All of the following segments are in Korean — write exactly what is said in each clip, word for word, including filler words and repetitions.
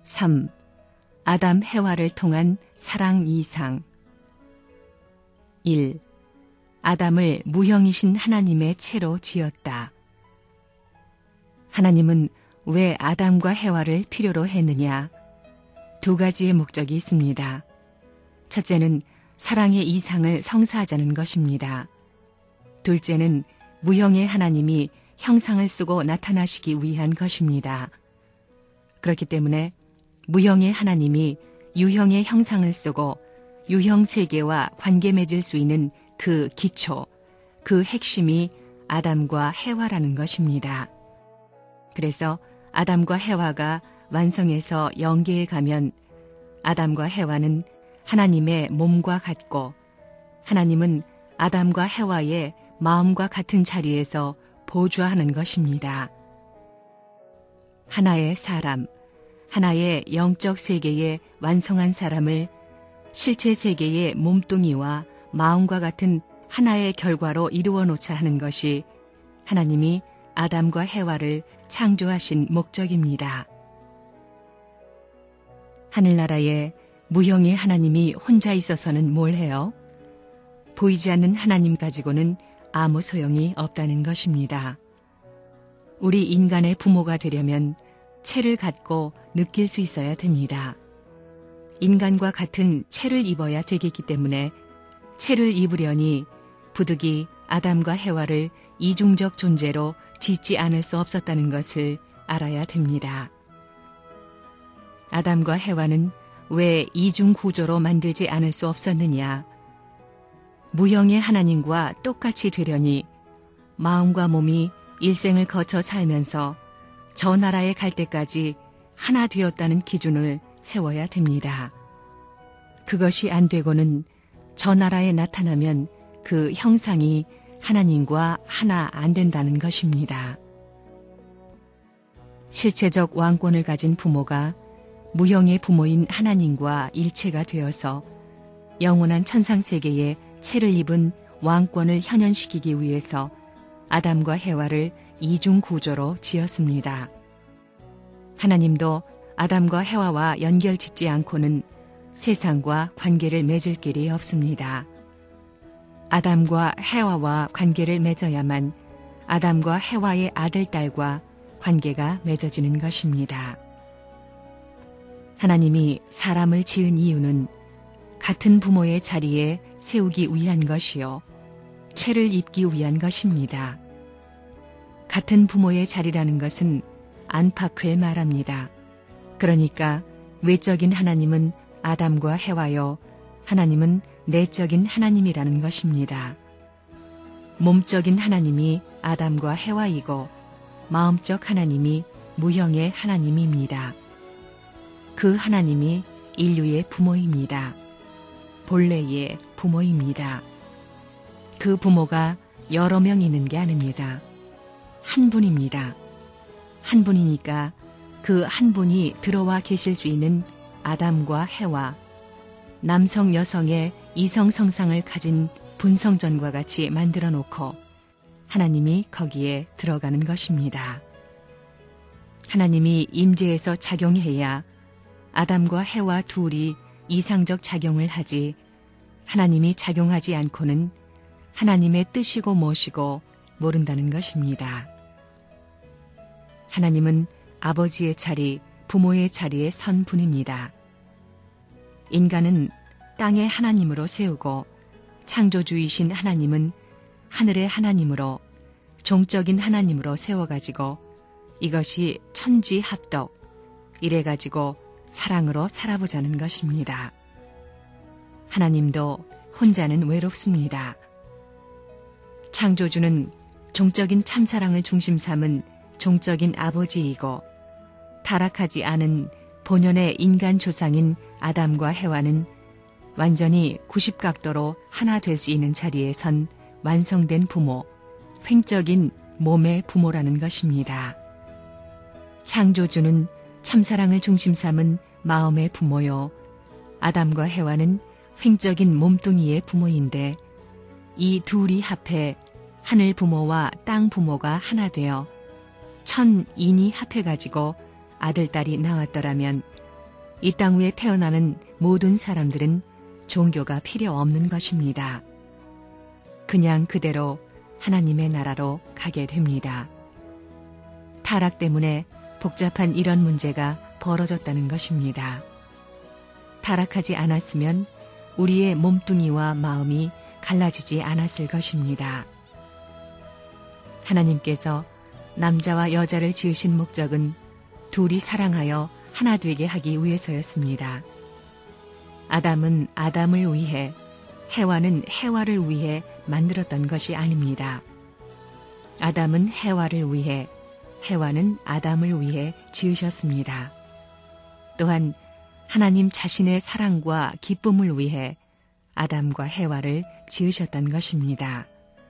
삼. 아담 해와를 통한 사랑 이상. 일. 아담을 무형이신 하나님의 채로 지었다. 하나님은 왜 아담과 해와를 필요로 했느냐? 두 가지의 목적이 있습니다. 첫째는 사랑의 이상을 성사하자는 것입니다. 둘째는 무형의 하나님이 형상을 쓰고 나타나시기 위한 것입니다. 그렇기 때문에 무형의 하나님이 유형의 형상을 쓰고 유형 세계와 관계 맺을 수 있는 그 기초, 그 핵심이 아담과 해와라는 것입니다. 그래서 아담과 해와가 완성해서 영계에 가면 아담과 해와는 하나님의 몸과 같고 하나님은 아담과 해와의 마음과 같은 자리에서 보좌하는 것입니다. 하나의 사람, 하나의 영적 세계의 완성한 사람을 실체 세계의 몸뚱이와 마음과 같은 하나의 결과로 이루어 놓자 하는 것이 하나님이 아담과 해와를 창조하신 목적입니다. 하늘나라에 무형의 하나님이 혼자 있어서는 뭘 해요? 보이지 않는 하나님 가지고는 아무 소용이 없다는 것입니다. 우리 인간의 부모가 되려면 체를 갖고 느낄 수 있어야 됩니다. 인간과 같은 체를 입어야 되겠기 때문에 체를 입으려니 부득이 아담과 해와를 이중적 존재로 짓지 않을 수 없었다는 것을 알아야 됩니다. 아담과 해와는 왜 이중 구조로 만들지 않을 수 없었느냐? 무형의 하나님과 똑같이 되려니 마음과 몸이 일생을 거쳐 살면서 저 나라에 갈 때까지 하나 되었다는 기준을 세워야 됩니다. 그것이 안 되고는 저 나라에 나타나면 그 형상이 하나님과 하나 안 된다는 것입니다. 실체적 왕권을 가진 부모가 무형의 부모인 하나님과 일체가 되어서 영원한 천상세계에 체를 입은 왕권을 현현시키기 위해서 아담과 해와를 이중 구조로 지었습니다. 하나님도 아담과 해와와 연결짓지 않고는 세상과 관계를 맺을 길이 없습니다. 아담과 해와와 관계를 맺어야만 아담과 해와의 아들, 딸과 관계가 맺어지는 것입니다. 하나님이 사람을 지은 이유는 같은 부모의 자리에 세우기 위한 것이요, 체를 입기 위한 것입니다. 같은 부모의 자리라는 것은 안팎을 말합니다. 그러니까 외적인 하나님은 아담과 해와요, 하나님은 내적인 하나님이라는 것입니다. 몸적인 하나님이 아담과 해와이고 마음적 하나님이 무형의 하나님입니다. 그 하나님이 인류의 부모입니다. 본래의 부모입니다. 그 부모가 여러 명 있는 게 아닙니다. 한 분입니다. 한 분이니까 그 한 분이 들어와 계실 수 있는 아담과 해와, 남성 여성의 이성 성상을 가진 분성전과 같이 만들어 놓고 하나님이 거기에 들어가는 것입니다. 하나님이 임재해서 작용해야 아담과 해와 둘이 이상적 작용을 하지, 하나님이 작용하지 않고는 하나님의 뜻이고 무엇이고 모른다는 것입니다. 하나님은 아버지의 자리, 부모의 자리에 선 분입니다. 인간은 땅의 하나님으로 세우고 창조주이신 하나님은 하늘의 하나님으로, 종적인 하나님으로 세워가지고 이것이 천지합덕, 이래가지고 사랑으로 살아보자는 것입니다. 하나님도 혼자는 외롭습니다. 창조주는 종적인 참사랑을 중심 삼은 종적인 아버지이고 타락하지 않은 본연의 인간 조상인 아담과 해와는 완전히 구십 각도로 하나 될 수 있는 자리에 선 완성된 부모, 횡적인 몸의 부모라는 것입니다. 창조주는 참사랑을 중심 삼은 마음의 부모요, 아담과 해와는 횡적인 몸뚱이의 부모인데 이 둘이 합해 하늘 부모와 땅 부모가 하나 되어 천인이 합해가지고 아들, 딸이 나왔더라면 이 땅 위에 태어나는 모든 사람들은 종교가 필요 없는 것입니다. 그냥 그대로 하나님의 나라로 가게 됩니다. 타락 때문에 복잡한 이런 문제가 벌어졌다는 것입니다. 타락하지 않았으면 우리의 몸뚱이와 마음이 갈라지지 않았을 것입니다. 하나님께서 남자와 여자를 지으신 목적은 둘이 사랑하여 하나 되게 하기 위해서였습니다. 아담은 아담을 위해, 해와는 해와를 위해 만들었던 것이 아닙니다. 아담은 해와를 위해, 해와는 아담을 위해 지으셨습니다. 또한 하나님 자신의 사랑과 기쁨을 위해 아담과 해와를 지으셨던 것입니다.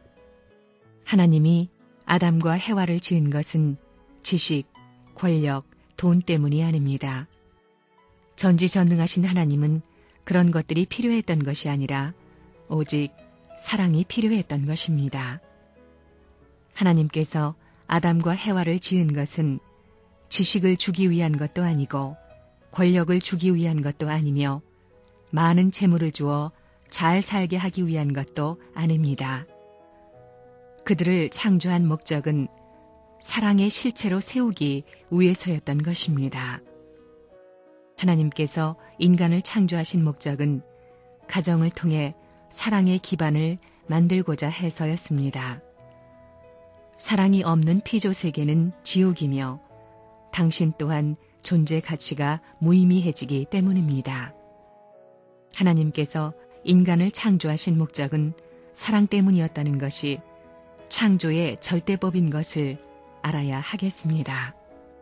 하나님이 아담과 해와를 지은 것은 지식, 권력, 돈 때문이 아닙니다. 전지전능하신 하나님은 그런 것들이 필요했던 것이 아니라 오직 사랑이 필요했던 것입니다. 하나님께서 아담과 해와를 지은 것은 지식을 주기 위한 것도 아니고 권력을 주기 위한 것도 아니며 많은 재물을 주어 잘 살게 하기 위한 것도 아닙니다. 그들을 창조한 목적은 사랑의 실체로 세우기 위해서였던 것입니다. 하나님께서 인간을 창조하신 목적은 가정을 통해 사랑의 기반을 만들고자 해서였습니다. 사랑이 없는 피조 세계는 지옥이며 당신 또한 존재 가치가 무의미해지기 때문입니다. 하나님께서 인간을 창조하신 목적은 사랑 때문이었다는 것이 창조의 절대법인 것을 알아야 하겠습니다.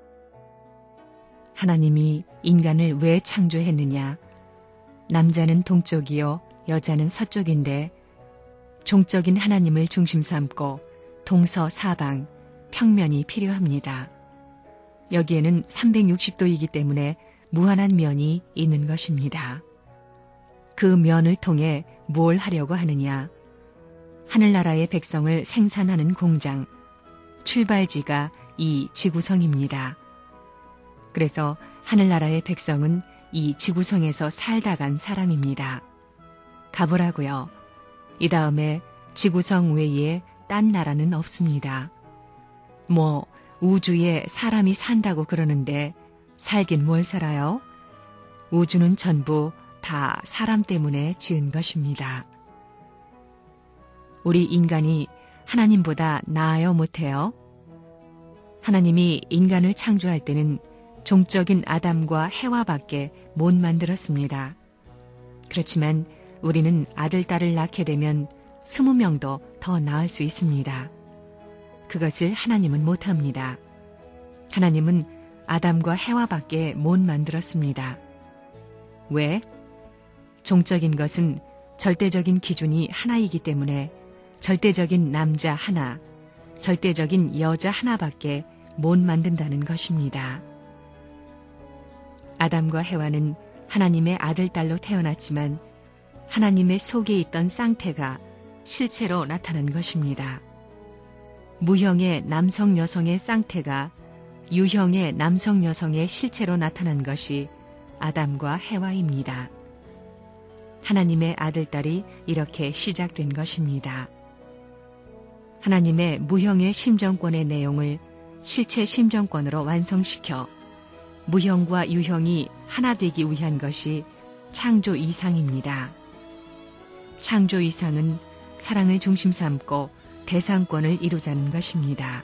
하나님이 인간을 왜 창조했느냐? 남자는 동쪽이요, 여자는 서쪽인데 종적인 하나님을 중심 삼고 동서사방, 평면이 필요합니다. 여기에는 삼백육십 도이기 때문에 무한한 면이 있는 것입니다. 그 면을 통해 뭘 하려고 하느냐? 하늘나라의 백성을 생산하는 공장, 출발지가 이 지구성입니다. 그래서 하늘나라의 백성은 이 지구성에서 살다 간 사람입니다. 가보라고요. 이 다음에 지구성 외에 딴 나라는 없습니다. 뭐 우주에 사람이 산다고 그러는데 살긴 뭘 살아요? 우주는 전부 다 사람 때문에 지은 것입니다. 우리 인간이 하나님보다 나아요 못해요? 하나님이 인간을 창조할 때는 종적인 아담과 해와밖에 못 만들었습니다. 그렇지만 우리는 아들, 딸을 낳게 되면 스무 명도 더 낳을 수 있습니다. 그것을 하나님은 못합니다. 하나님은 아담과 해와밖에 못 만들었습니다. 왜? 종적인 것은 절대적인 기준이 하나이기 때문에 절대적인 남자 하나, 절대적인 여자 하나밖에 못 만든다는 것입니다. 아담과 해와는 하나님의 아들, 딸로 태어났지만 하나님의 속에 있던 쌍태가 실체로 나타난 것입니다. 무형의 남성 여성의 쌍태가 유형의 남성 여성의 실체로 나타난 것이 아담과 해와입니다. 하나님의 아들, 딸이 이렇게 시작된 것입니다. 하나님의 무형의 심정권의 내용을 실체 심정권으로 완성시켜 무형과 유형이 하나 되기 위한 것이 창조 이상입니다. 창조 이상은 사랑을 중심 삼고 대상권을 이루자는 것입니다.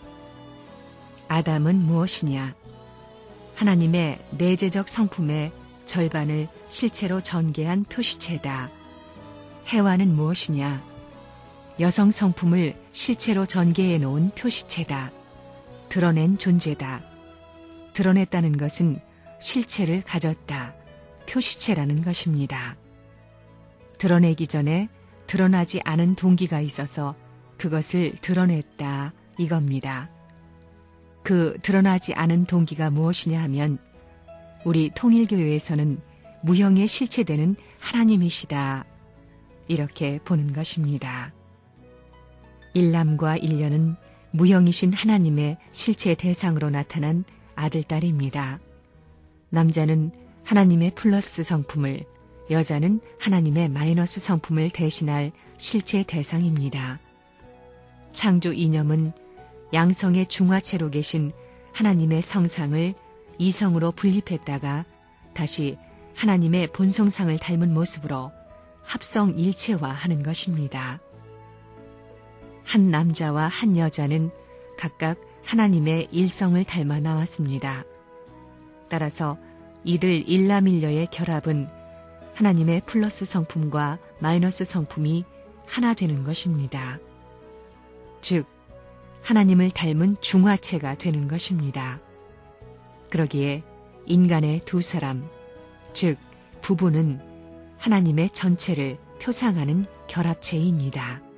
아담은 무엇이냐? 하나님의 내재적 성품의 절반을 실체로 전개한 표시체다. 해와는 무엇이냐? 여성 성품을 실체로 전개해 놓은 표시체다. 드러낸 존재다. 드러냈다는 것은 실체를 가졌다. 표시체라는 것입니다. 드러내기 전에 드러나지 않은 동기가 있어서 그것을 드러냈다 이겁니다. 그 드러나지 않은 동기가 무엇이냐 하면 우리 통일교회에서는 무형의 실체되는 하나님이시다 이렇게 보는 것입니다. 일남과 일녀는 무형이신 하나님의 실체 대상으로 나타난 아들, 딸입니다. 남자는 하나님의 플러스 성품을, 여자는 하나님의 마이너스 성품을 대신할 실체 대상입니다. 창조 이념은 양성의 중화체로 계신 하나님의 성상을 이성으로 분립했다가 다시 하나님의 본성상을 닮은 모습으로 합성 일체화하는 것입니다. 한 남자와 한 여자는 각각 하나님의 일성을 닮아 나왔습니다. 따라서 이들 일남일녀의 결합은 하나님의 플러스 성품과 마이너스 성품이 하나 되는 것입니다. 즉, 하나님을 닮은 중화체가 되는 것입니다. 그러기에 인간의 두 사람, 즉 부부는 하나님의 전체를 표상하는 결합체입니다.